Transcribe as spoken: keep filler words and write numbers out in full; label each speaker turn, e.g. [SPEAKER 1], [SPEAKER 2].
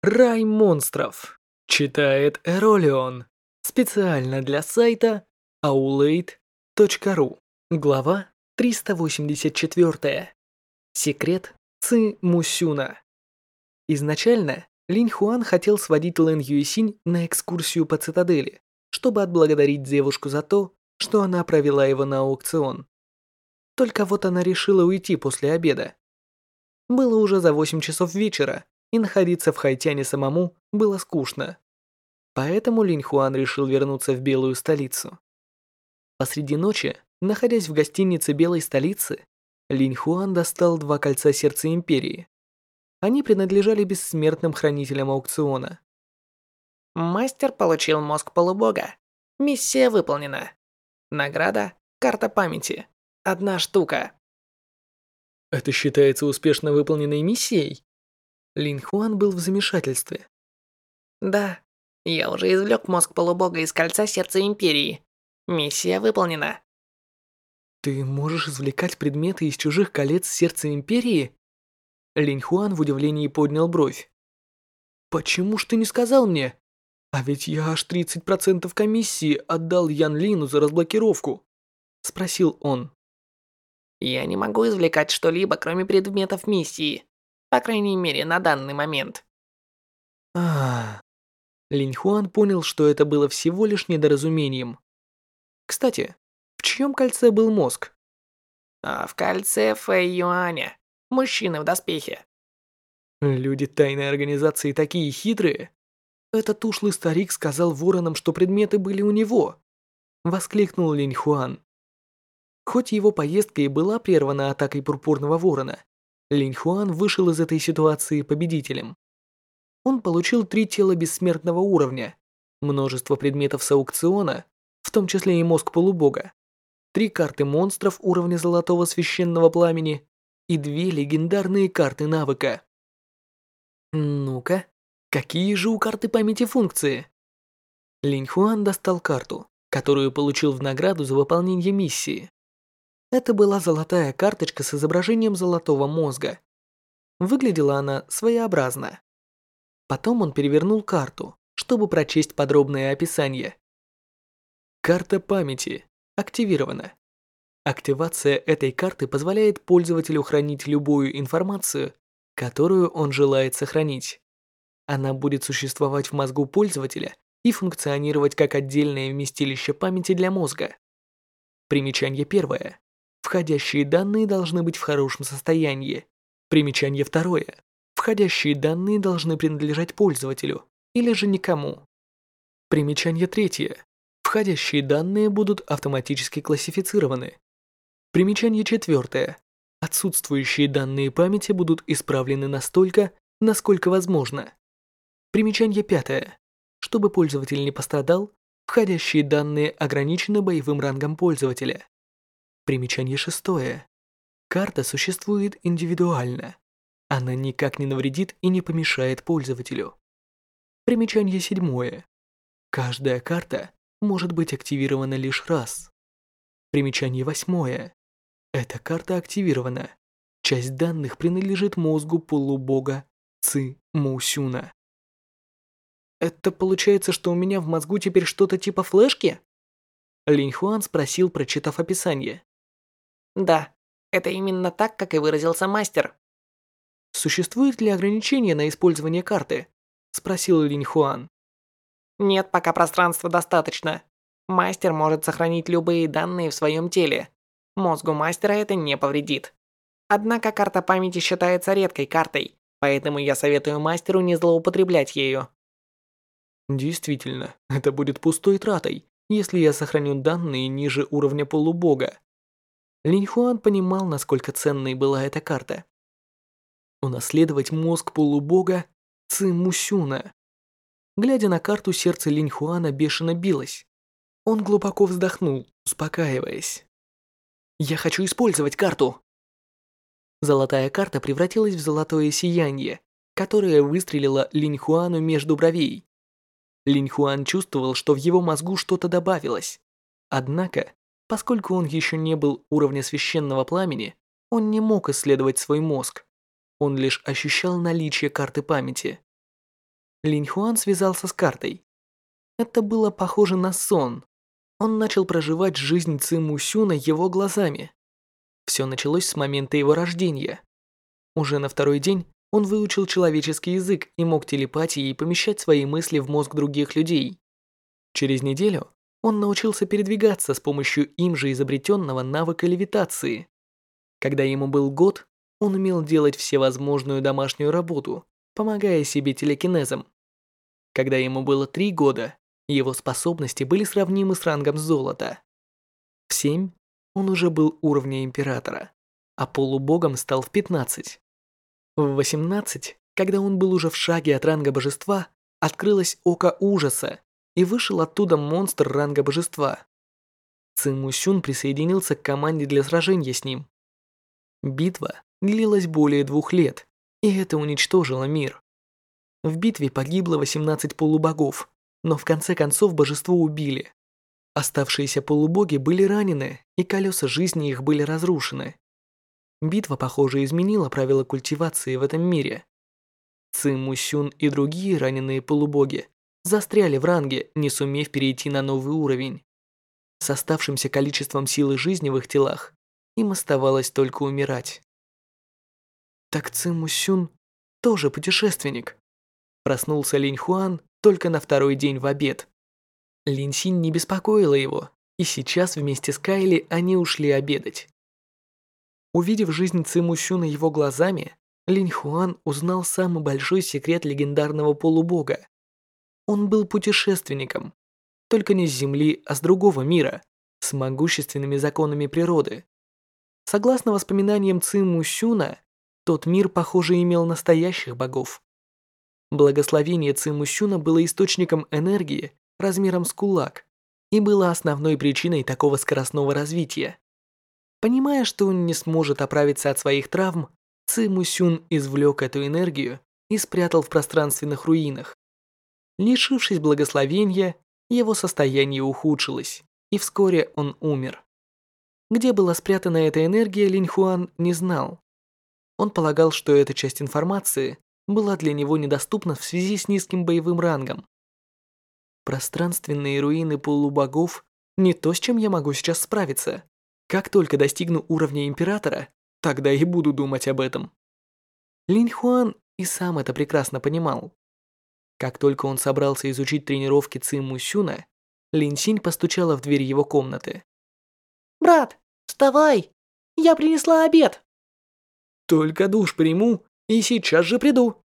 [SPEAKER 1] Рай монстров. Читает Эролион. Специально для сайта аулейт точка ру. Глава триста восемьдесят четыре. Секрет Ци Мусюна. Изначально Линь Хуан хотел сводить Лэн Юйсинь на экскурсию по цитадели, чтобы отблагодарить девушку за то, что она провела его на аукцион. Только вот она решила уйти после обеда. Было уже за восемь часов вечера, и находиться в Хайтяне самому было скучно. Поэтому Линь Хуан решил вернуться в Белую столицу. Посреди ночи, находясь в гостинице Белой столицы, Линь Хуан достал два кольца сердца империи. Они принадлежали бессмертным хранителям аукциона.
[SPEAKER 2] Мастер получил мозг полубога. Миссия выполнена. Награда – карта памяти. Одна штука.
[SPEAKER 1] Это считается успешно выполненной миссией? Линь Хуан был в замешательстве.
[SPEAKER 2] Да, я уже извлек мозг полубога из кольца сердца империи. Миссия выполнена.
[SPEAKER 1] Ты можешь извлекать предметы из чужих колец сердца империи? Линь Хуан в удивлении поднял бровь. Почему ж ты не сказал мне? А ведь я аж тридцать процентов комиссии отдал Ян Лину за разблокировку. Спросил он.
[SPEAKER 2] Я не могу извлекать что-либо, кроме предметов миссии. По крайней мере, на данный момент.
[SPEAKER 1] А, Линь Хуан понял, что это было всего лишь недоразумением. Кстати, в чьем кольце был мозг?
[SPEAKER 2] А в кольце Фэй Юаня. Мужчины в доспехе.
[SPEAKER 1] Люди тайной организации такие хитрые. Этот ушлый старик сказал воронам, что предметы были у него. Воскликнул Линь Хуан. Хоть его поездка и была прервана атакой пурпурного ворона, Линь Хуан вышел из этой ситуации победителем. Он получил три тела бессмертного уровня, множество предметов с аукциона, в том числе и мозг полубога, три карты монстров уровня золотого священного пламени и две легендарные карты навыка. Ну-ка, какие же у карты памяти функции? Линь Хуан достал карту, которую получил в награду за выполнение миссии. Это была золотая карточка с изображением золотого мозга. Выглядела она своеобразно. Потом он перевернул карту, чтобы прочесть подробное описание. Карта памяти активирована. Активация этой карты позволяет пользователю хранить любую информацию, которую он желает сохранить. Она будет существовать в мозгу пользователя и функционировать как отдельное вместилище памяти для мозга. Примечание первое. Входящие данные должны быть в хорошем состоянии. Примечание второе. Входящие данные должны принадлежать пользователю или же никому. Примечание третье. Входящие данные будут автоматически классифицированы. Примечание четвертое. Отсутствующие данные памяти будут исправлены настолько, насколько возможно. Примечание пятое. Чтобы пользователь не пострадал, входящие данные ограничены боевым рангом пользователя. Примечание шестое. Карта существует индивидуально. Она никак не навредит и не помешает пользователю. Примечание седьмое. Каждая карта может быть активирована лишь раз. Примечание восьмое. Эта карта активирована. Часть данных принадлежит мозгу полубога Ци Мусюна. Это получается, что у меня в мозгу теперь что-то типа флешки? Линь Хуан спросил, прочитав описание.
[SPEAKER 2] Да, это именно так, как и выразился мастер.
[SPEAKER 1] Существует ли ограничение на использование карты? Спросил Линь Хуан.
[SPEAKER 2] Нет, пока пространства достаточно. Мастер может сохранить любые данные в своем теле. Мозгу мастера это не повредит. Однако карта памяти считается редкой картой, поэтому я советую мастеру не злоупотреблять ею.
[SPEAKER 1] Действительно, это будет пустой тратой, если я сохраню данные ниже уровня полубога. Линь Хуан понимал, насколько ценной была эта карта. Унаследовать мозг полубога Ци Мусюна. Глядя на карту, сердце Линь Хуана бешено билось. Он глубоко вздохнул, успокаиваясь. «Я хочу использовать карту!» Золотая карта превратилась в золотое сияние, которое выстрелило Линь Хуану между бровей. Линь Хуан чувствовал, что в его мозгу что-то добавилось. Однако, поскольку он еще не был уровня священного пламени, он не мог исследовать свой мозг. Он лишь ощущал наличие карты памяти. Линь Хуан связался с картой. Это было похоже на сон. Он начал проживать жизнь Ци Мусюна его глазами. Все началось с момента его рождения. Уже на второй день он выучил человеческий язык и мог телепатией помещать свои мысли в мозг других людей. Через неделю он научился передвигаться с помощью им же изобретенного навыка левитации. Когда ему был год, он умел делать всевозможную домашнюю работу, помогая себе телекинезом. Когда ему было три года, его способности были сравнимы с рангом золота. В семь он уже был уровня императора, а полубогом стал в пятнадцать. В восемнадцать, когда он был уже в шаге от ранга божества, открылось око ужаса, и вышел оттуда монстр ранга божества. Ци Мусюн присоединился к команде для сражения с ним. Битва длилась более двух лет, и это уничтожило мир. В битве погибло восемнадцать полубогов, но в конце концов божество убили. Оставшиеся полубоги были ранены, и колеса жизни их были разрушены. Битва, похоже, изменила правила культивации в этом мире. Ци Мусюн и другие раненые полубоги застряли в ранге, не сумев перейти на новый уровень. С оставшимся количеством силы жизни в их телах им оставалось только умирать. Так Ци Мусюн тоже путешественник. Проснулся Линь Хуан только на второй день в обед. Лин Синь не беспокоила его, и сейчас вместе с Кайли они ушли обедать. Увидев жизнь Ци Мусюна его глазами, Линь Хуан узнал самый большой секрет легендарного полубога. Он был путешественником, только не с Земли, а с другого мира, с могущественными законами природы. Согласно воспоминаниям Ци Мусюна, тот мир, похоже, имел настоящих богов. Благословение Ци Мусюна было источником энергии размером с кулак и было основной причиной такого скоростного развития. Понимая, что он не сможет оправиться от своих травм, Ци Мусюн извлек эту энергию и спрятал в пространственных руинах. Лишившись благословения, его состояние ухудшилось, и вскоре он умер. Где была спрятана эта энергия, Линь Хуан не знал. Он полагал, что эта часть информации была для него недоступна в связи с низким боевым рангом. Пространственные руины полубогов – не то, с чем я могу сейчас справиться. Как только достигну уровня императора, тогда и буду думать об этом. Линь Хуан и сам это прекрасно понимал. Как только он собрался изучить тренировки Ци Мусюна, Лин Синь постучала в дверь его комнаты.
[SPEAKER 2] «Брат, вставай! Я принесла обед!»
[SPEAKER 1] «Только душ приму и сейчас же приду!»